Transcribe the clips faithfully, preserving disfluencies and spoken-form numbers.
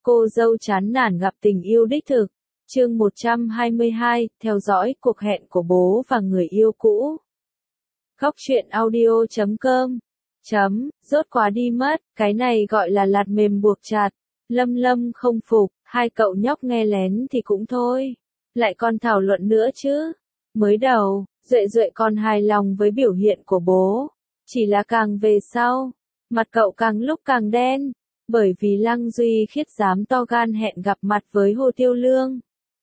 Cô dâu chán nản gặp tình yêu đích thực. Chương một trăm hai mươi hai, theo dõi cuộc hẹn của bố và người yêu cũ. Góc truyện audio chấm com. Chấm, rốt quá đi mất, cái này gọi là lạt mềm buộc chặt. Lâm Lâm không phục, hai cậu nhóc nghe lén thì cũng thôi. Lại còn thảo luận nữa chứ. Mới đầu, Duệ Duệ còn hài lòng với biểu hiện của bố. Chỉ là càng về sau, mặt cậu càng lúc càng đen. Bởi vì Lăng Duy Khiết dám to gan hẹn gặp mặt với Hồ Tiêu Lương.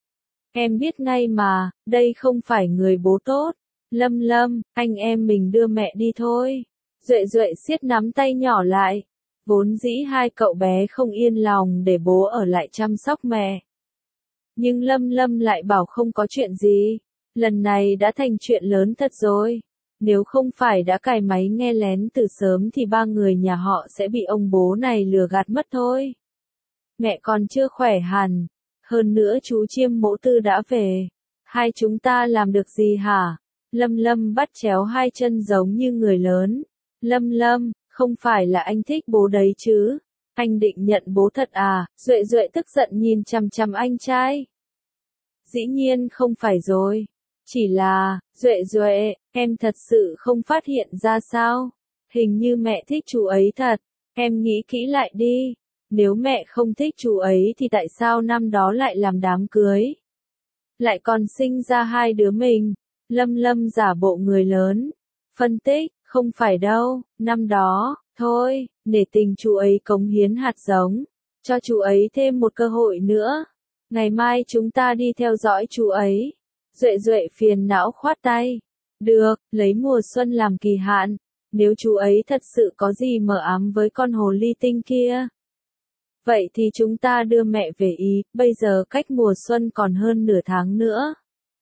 Em biết ngay mà, đây không phải người bố tốt. Lâm Lâm, anh em mình đưa mẹ đi thôi. Duệ Duệ siết nắm tay nhỏ lại. Vốn dĩ hai cậu bé không yên lòng để bố ở lại chăm sóc mẹ. Nhưng Lâm Lâm lại bảo không có chuyện gì. Lần này đã thành chuyện lớn thật rồi. Nếu không phải đã cài máy nghe lén từ sớm thì ba người nhà họ sẽ bị ông bố này lừa gạt mất thôi. Mẹ còn chưa khỏe hẳn. Hơn nữa chú Chiêm Mỗ Tư đã về. Hai chúng ta làm được gì hả? Lâm Lâm bắt chéo hai chân giống như người lớn. Lâm Lâm, không phải là anh thích bố đấy chứ? Anh định nhận bố thật à? Duệ Duệ tức giận nhìn chằm chằm anh trai. Dĩ nhiên không phải rồi. Chỉ là, Duệ Duệ, em thật sự không phát hiện ra sao? Hình như mẹ thích chú ấy thật. Em nghĩ kỹ lại đi. Nếu mẹ không thích chú ấy thì tại sao năm đó lại làm đám cưới? Lại còn sinh ra hai đứa mình. Lâm Lâm giả bộ người lớn. Phân tích, không phải đâu, năm đó, thôi, nể tình chú ấy cống hiến hạt giống. Cho chú ấy thêm một cơ hội nữa. Ngày mai chúng ta đi theo dõi chú ấy. Duệ Duệ phiền não khoát tay. Được, lấy mùa xuân làm kỳ hạn. Nếu chú ấy thật sự có gì mờ ám với con hồ ly tinh kia. Vậy thì chúng ta đưa mẹ về Ý, bây giờ cách mùa xuân còn hơn nửa tháng nữa.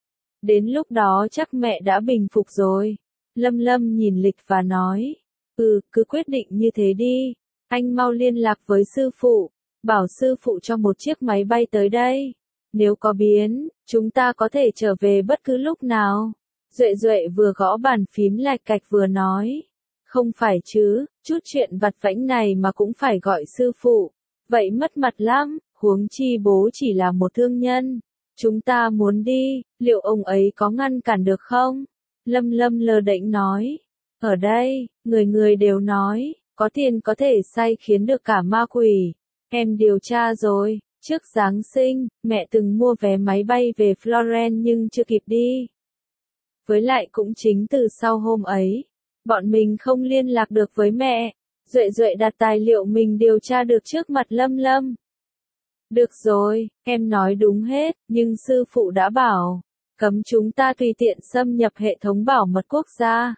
Đến lúc đó chắc mẹ đã bình phục rồi. Lâm Lâm nhìn lịch và nói. Ừ, cứ quyết định như thế đi. Anh mau liên lạc với sư phụ. Bảo sư phụ cho một chiếc máy bay tới đây. Nếu có biến, chúng ta có thể trở về bất cứ lúc nào. Duệ Duệ vừa gõ bàn phím lạch cạch vừa nói. Không phải chứ, chút chuyện vặt vãnh này mà cũng phải gọi sư phụ. Vậy mất mặt lắm, huống chi bố chỉ là một thương nhân. Chúng ta muốn đi, liệu ông ấy có ngăn cản được không? Lâm Lâm lơ đễnh nói. Ở đây, người người đều nói, có tiền có thể sai khiến được cả ma quỷ. Em điều tra rồi. Trước Giáng sinh, mẹ từng mua vé máy bay về Florence nhưng chưa kịp đi. Với lại cũng chính từ sau hôm ấy, bọn mình không liên lạc được với mẹ. Duệ Duệ đặt tài liệu mình điều tra được trước mặt Lâm Lâm. Được rồi, em nói đúng hết, nhưng sư phụ đã bảo, cấm chúng ta tùy tiện xâm nhập hệ thống bảo mật quốc gia.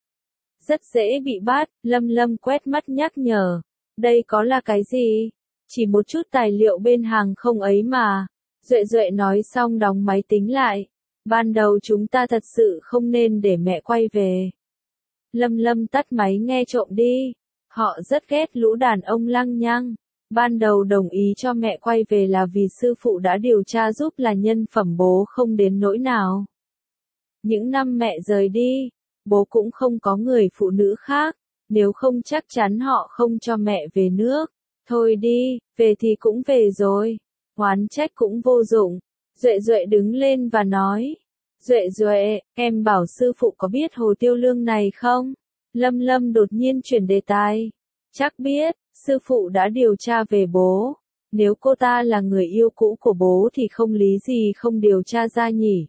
Rất dễ bị bắt, Lâm Lâm quét mắt nhắc nhở. Đây có là cái gì? Chỉ một chút tài liệu bên hàng không ấy mà. Duệ Duệ nói xong đóng máy tính lại. Ban đầu chúng ta thật sự không nên để mẹ quay về. Lâm Lâm tắt máy nghe trộm đi. Họ rất ghét lũ đàn ông lăng nhăng. Ban đầu đồng ý cho mẹ quay về là vì sư phụ đã điều tra giúp là nhân phẩm bố không đến nỗi nào. Những năm mẹ rời đi, bố cũng không có người phụ nữ khác. Nếu không chắc chắn họ không cho mẹ về nước. Thôi đi, về thì cũng về rồi. Oán trách cũng vô dụng. Duệ Duệ đứng lên và nói. Duệ Duệ, em bảo sư phụ có biết Hồ Tiêu Lương này không? Lâm Lâm đột nhiên chuyển đề tài. Chắc biết, sư phụ đã điều tra về bố. Nếu cô ta là người yêu cũ của bố thì không lý gì không điều tra ra nhỉ.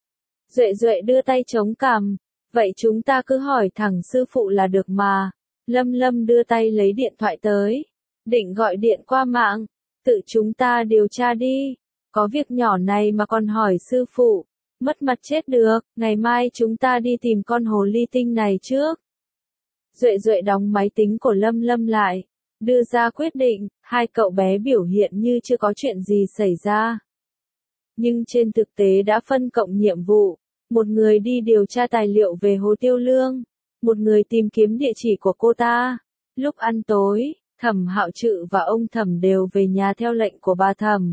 Duệ Duệ đưa tay chống cằm. Vậy chúng ta cứ hỏi thẳng sư phụ là được mà. Lâm Lâm đưa tay lấy điện thoại tới. Định gọi điện qua mạng. Tự chúng ta điều tra đi. Có việc nhỏ này mà còn hỏi sư phụ. Mất mặt chết được. Ngày mai chúng ta đi tìm con hồ ly tinh này trước. Duệ Duệ đóng máy tính của Lâm Lâm lại. Đưa ra quyết định. Hai cậu bé biểu hiện như chưa có chuyện gì xảy ra. Nhưng trên thực tế đã phân cộng nhiệm vụ. Một người đi điều tra tài liệu về Hồ Tiêu Lương. Một người tìm kiếm địa chỉ của cô ta. Lúc ăn tối, Thẩm Hạo Trự và ông Thẩm đều về nhà theo lệnh của bà Thẩm.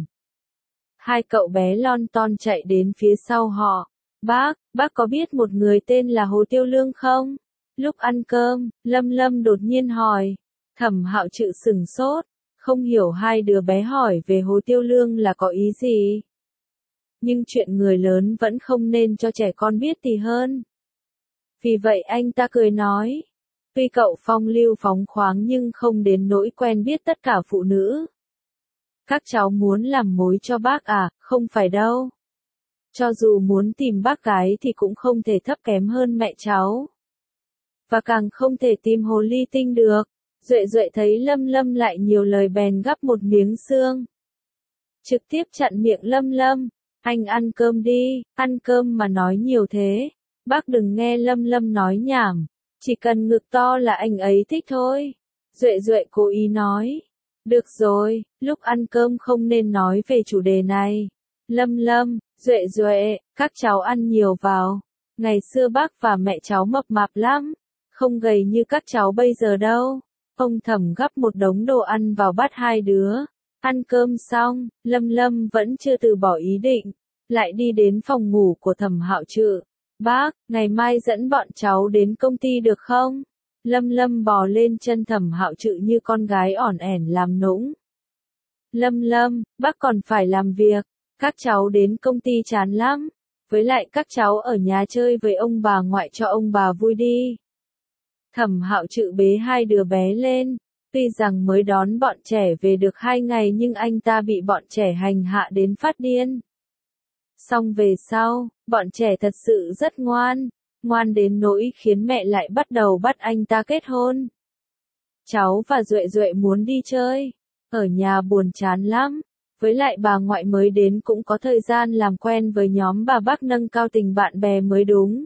Hai cậu bé lon ton chạy đến phía sau họ. Bác, bác có biết một người tên là Hồ Tiêu Lương không? Lúc ăn cơm, Lâm Lâm đột nhiên hỏi. Thẩm Hạo Trự sửng sốt. Không hiểu hai đứa bé hỏi về Hồ Tiêu Lương là có ý gì. Nhưng chuyện người lớn vẫn không nên cho trẻ con biết thì hơn. Vì vậy anh ta cười nói. Tuy cậu phong lưu phóng khoáng nhưng không đến nỗi quen biết tất cả phụ nữ. Các cháu muốn làm mối cho bác à, không phải đâu. Cho dù muốn tìm bác gái thì cũng không thể thấp kém hơn mẹ cháu. Và càng không thể tìm hồ ly tinh được. Duệ Duệ thấy Lâm Lâm lại nhiều lời bèn gắp một miếng xương. Trực tiếp chặn miệng Lâm Lâm. Anh ăn cơm đi, ăn cơm mà nói nhiều thế. Bác đừng nghe Lâm Lâm nói nhảm. Chỉ cần ngực to là anh ấy thích thôi. Duệ Duệ cố ý nói. Được rồi, lúc ăn cơm không nên nói về chủ đề này. Lâm Lâm, Duệ Duệ, các cháu ăn nhiều vào. Ngày xưa bác và mẹ cháu mập mạp lắm. Không gầy như các cháu bây giờ đâu. Ông Thẩm gắp một đống đồ ăn vào bát hai đứa. Ăn cơm xong, Lâm Lâm vẫn chưa từ bỏ ý định. Lại đi đến phòng ngủ của Thẩm Hạo Trự. Bác, ngày mai dẫn bọn cháu đến công ty được không? Lâm Lâm bò lên chân Thẩm Hạo Trự như con gái ỏn ẻn làm nũng. Lâm Lâm, bác còn phải làm việc. Các cháu đến công ty chán lắm. Với lại các cháu ở nhà chơi với ông bà ngoại cho ông bà vui đi. Thẩm Hạo Trự bế hai đứa bé lên. Tuy rằng mới đón bọn trẻ về được hai ngày nhưng anh ta bị bọn trẻ hành hạ đến phát điên. Xong về sau, bọn trẻ thật sự rất ngoan. Ngoan đến nỗi khiến mẹ lại bắt đầu bắt anh ta kết hôn. Cháu và Duệ Duệ muốn đi chơi. Ở nhà buồn chán lắm. Với lại bà ngoại mới đến cũng có thời gian làm quen với nhóm bà bác nâng cao tình bạn bè mới đúng.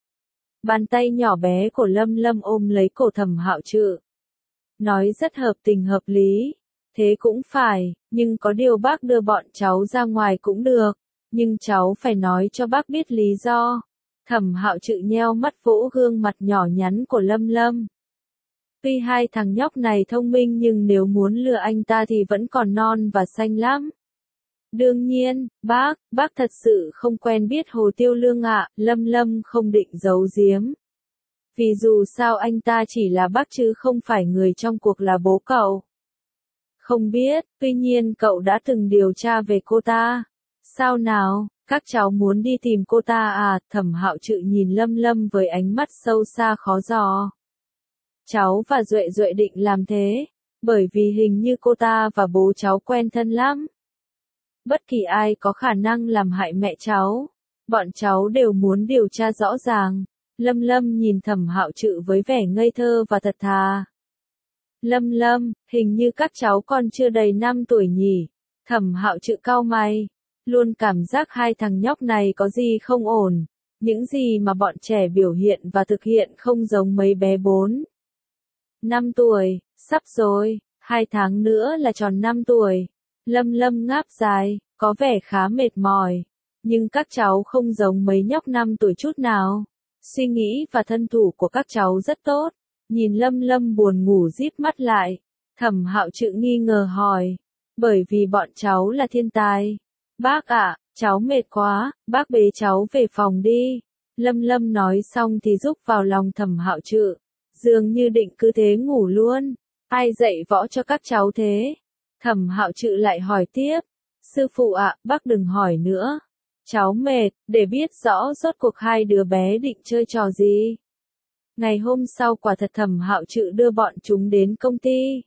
Bàn tay nhỏ bé của Lâm Lâm ôm lấy cổ Thẩm Hạo Trự. Nói rất hợp tình hợp lý. Thế cũng phải, nhưng có điều bác đưa bọn cháu ra ngoài cũng được. Nhưng cháu phải nói cho bác biết lý do. Thẩm Hạo Trự nheo mắt vỗ gương mặt nhỏ nhắn của Lâm Lâm. Tuy hai thằng nhóc này thông minh nhưng nếu muốn lừa anh ta thì vẫn còn non và xanh lắm. Đương nhiên, bác, bác thật sự không quen biết Hồ Tiêu Lương ạ, Lâm Lâm không định giấu giếm. Vì dù sao anh ta chỉ là bác chứ không phải người trong cuộc là bố cậu. Không biết, tuy nhiên cậu đã từng điều tra về cô ta. Sao nào, các cháu muốn đi tìm cô ta à? Thẩm Hạo Trự nhìn Lâm Lâm với ánh mắt sâu xa khó dò. Cháu và Duệ Duệ định làm thế, bởi vì hình như cô ta và bố cháu quen thân lắm. Bất kỳ ai có khả năng làm hại mẹ cháu, bọn cháu đều muốn điều tra rõ ràng. Lâm Lâm nhìn Thẩm Hạo Trự với vẻ ngây thơ và thật thà. Lâm Lâm, hình như các cháu còn chưa đầy năm tuổi nhỉ? Thẩm Hạo Trự cau mày, luôn cảm giác hai thằng nhóc này có gì không ổn. Những gì mà bọn trẻ biểu hiện và thực hiện không giống mấy bé bốn. Năm tuổi, sắp rồi, hai tháng nữa là tròn năm tuổi. Lâm Lâm ngáp dài, có vẻ khá mệt mỏi. Nhưng các cháu không giống mấy nhóc năm tuổi chút nào. Suy nghĩ và thân thủ của các cháu rất tốt. Nhìn Lâm Lâm buồn ngủ díp mắt lại. Thẩm Hạo Trự nghi ngờ hỏi. Bởi vì bọn cháu là thiên tài. Bác ạ, cháu mệt quá, bác bế cháu về phòng đi. Lâm Lâm nói xong thì rúc vào lòng Thẩm Hạo Trự. Dường như định cứ thế ngủ luôn. Ai dạy võ cho các cháu thế? Thẩm Hạo Trự lại hỏi tiếp. Sư phụ ạ, bác đừng hỏi nữa. Cháu mệt, để biết rõ rốt cuộc hai đứa bé định chơi trò gì. Ngày hôm sau quả thật Thẩm Hạo Trự đưa bọn chúng đến công ty.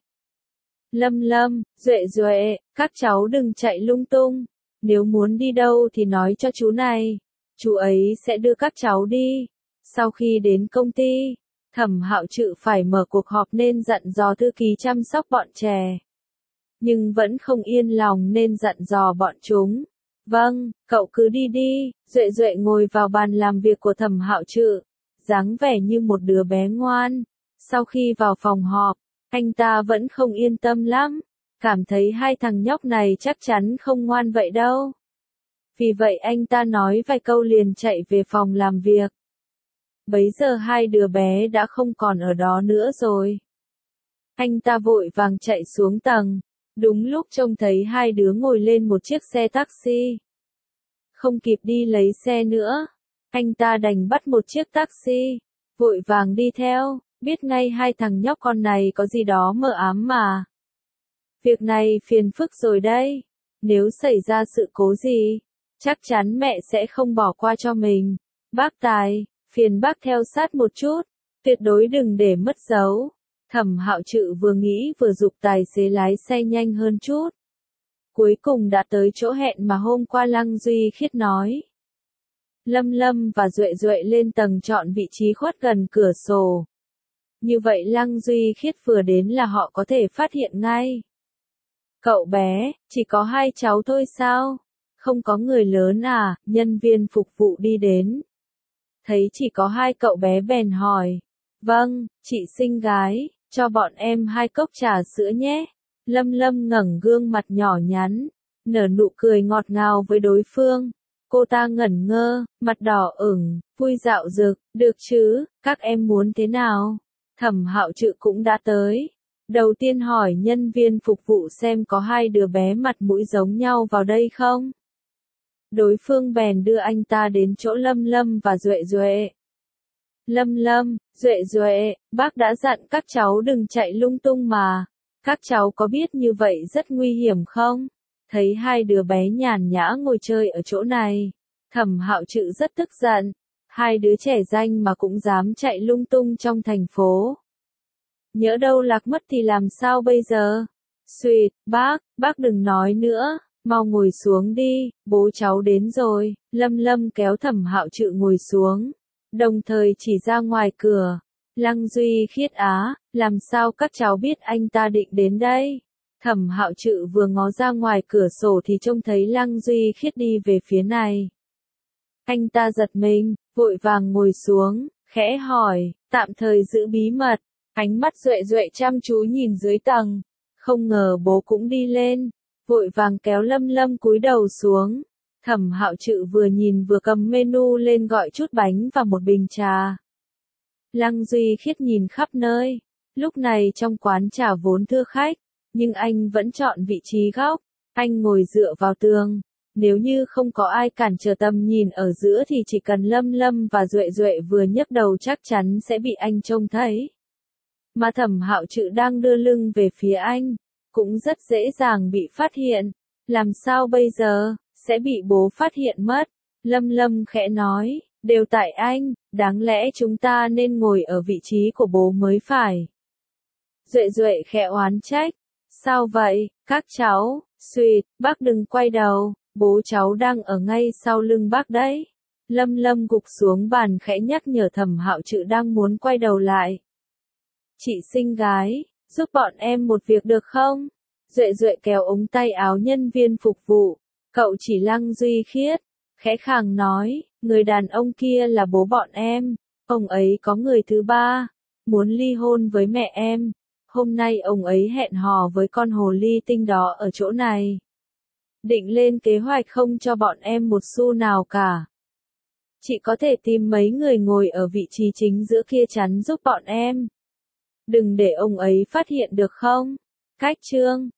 Lâm Lâm, Duệ Duệ, các cháu đừng chạy lung tung. Nếu muốn đi đâu thì nói cho chú này. Chú ấy sẽ đưa các cháu đi. Sau khi đến công ty, Thẩm Hạo Trự phải mở cuộc họp nên dặn dò thư ký chăm sóc bọn trẻ. Nhưng vẫn không yên lòng nên dặn dò bọn chúng. Vâng, cậu cứ đi đi. Duệ Duệ ngồi vào bàn làm việc của Thẩm Hạo Trự, dáng vẻ như một đứa bé ngoan. Sau khi vào phòng họp, anh ta vẫn không yên tâm lắm. Cảm thấy hai thằng nhóc này chắc chắn không ngoan vậy đâu. Vì vậy anh ta nói vài câu liền chạy về phòng làm việc. Bấy giờ hai đứa bé đã không còn ở đó nữa rồi. Anh ta vội vàng chạy xuống tầng. Đúng lúc trông thấy hai đứa ngồi lên một chiếc xe taxi. Không kịp đi lấy xe nữa. Anh ta đành bắt một chiếc taxi. Vội vàng đi theo. Biết ngay hai thằng nhóc con này có gì đó mờ ám mà. Việc này phiền phức rồi đây. Nếu xảy ra sự cố gì, chắc chắn mẹ sẽ không bỏ qua cho mình. Bác Tài, phiền bác theo sát một chút, tuyệt đối đừng để mất dấu. Thẩm Hạo Trự vừa nghĩ vừa giục tài xế lái xe nhanh hơn chút. Cuối cùng đã tới chỗ hẹn mà hôm qua Lăng Duy Khiết nói. Lâm Lâm và Duệ Duệ lên tầng chọn vị trí khuất gần cửa sổ. Như vậy Lăng Duy Khiết vừa đến là họ có thể phát hiện ngay. Cậu bé, chỉ có hai cháu thôi sao? Không có người lớn à? Nhân viên phục vụ đi đến. Thấy chỉ có hai cậu bé bèn hỏi. Vâng, chị xinh gái, cho bọn em hai cốc trà sữa nhé. Lâm Lâm ngẩng gương mặt nhỏ nhắn, nở nụ cười ngọt ngào với đối phương. Cô ta ngẩn ngơ, mặt đỏ ửng, vui dạo dực, được chứ, các em muốn thế nào? Thẩm Hạo Trự cũng đã tới. Đầu tiên hỏi nhân viên phục vụ xem có hai đứa bé mặt mũi giống nhau vào đây không? Đối phương bèn đưa anh ta đến chỗ Lâm Lâm và Duệ Duệ. Lâm Lâm, Duệ Duệ, bác đã dặn các cháu đừng chạy lung tung mà. Các cháu có biết như vậy rất nguy hiểm không? Thấy hai đứa bé nhàn nhã ngồi chơi ở chỗ này, Thẩm Hạo Trự rất tức giận. Hai đứa trẻ danh mà cũng dám chạy lung tung trong thành phố. Nhỡ đâu lạc mất thì làm sao bây giờ? Xuyệt, bác, bác đừng nói nữa, mau ngồi xuống đi, bố cháu đến rồi. Lâm Lâm kéo Thẩm Hạo Trự ngồi xuống, đồng thời chỉ ra ngoài cửa. Lăng Duy Khiết á, làm sao các cháu biết anh ta định đến đây? Thẩm Hạo Trự vừa ngó ra ngoài cửa sổ thì trông thấy Lăng Duy Khiết đi về phía này. Anh ta giật mình, vội vàng ngồi xuống, khẽ hỏi, tạm thời giữ bí mật. Ánh mắt Duệ Duệ chăm chú nhìn dưới tầng, không ngờ bố cũng đi lên, vội vàng kéo Lâm Lâm cúi đầu xuống. Thẩm Hạo Trự vừa nhìn vừa cầm menu lên gọi chút bánh và một bình trà. Lăng Duy Khiết nhìn khắp nơi, lúc này trong quán trà vốn thưa khách, nhưng anh vẫn chọn vị trí góc, anh ngồi dựa vào tường. Nếu như không có ai cản trở tầm nhìn ở giữa thì chỉ cần Lâm Lâm và Duệ Duệ vừa nhấc đầu chắc chắn sẽ bị anh trông thấy. Mà Thẩm Hạo Trự đang đưa lưng về phía anh, cũng rất dễ dàng bị phát hiện. Làm sao bây giờ, sẽ bị bố phát hiện mất. Lâm Lâm khẽ nói, đều tại anh, đáng lẽ chúng ta nên ngồi ở vị trí của bố mới phải. Duệ Duệ khẽ oán trách, sao vậy, các cháu, Xuyệt, bác đừng quay đầu, bố cháu đang ở ngay sau lưng bác đấy. Lâm Lâm gục xuống bàn khẽ nhắc nhở Thẩm Hạo Trự đang muốn quay đầu lại. Chị xinh gái, giúp bọn em một việc được không? Duệ Duệ kéo ống tay áo nhân viên phục vụ, cậu chỉ Lăng Duy Khiết, khẽ khàng nói, người đàn ông kia là bố bọn em, ông ấy có người thứ ba, muốn ly hôn với mẹ em. Hôm nay ông ấy hẹn hò với con hồ ly tinh đó ở chỗ này. Định lên kế hoạch không cho bọn em một xu nào cả. Chị có thể tìm mấy người ngồi ở vị trí chính giữa kia chắn giúp bọn em. Đừng để ông ấy phát hiện được không? Cách chương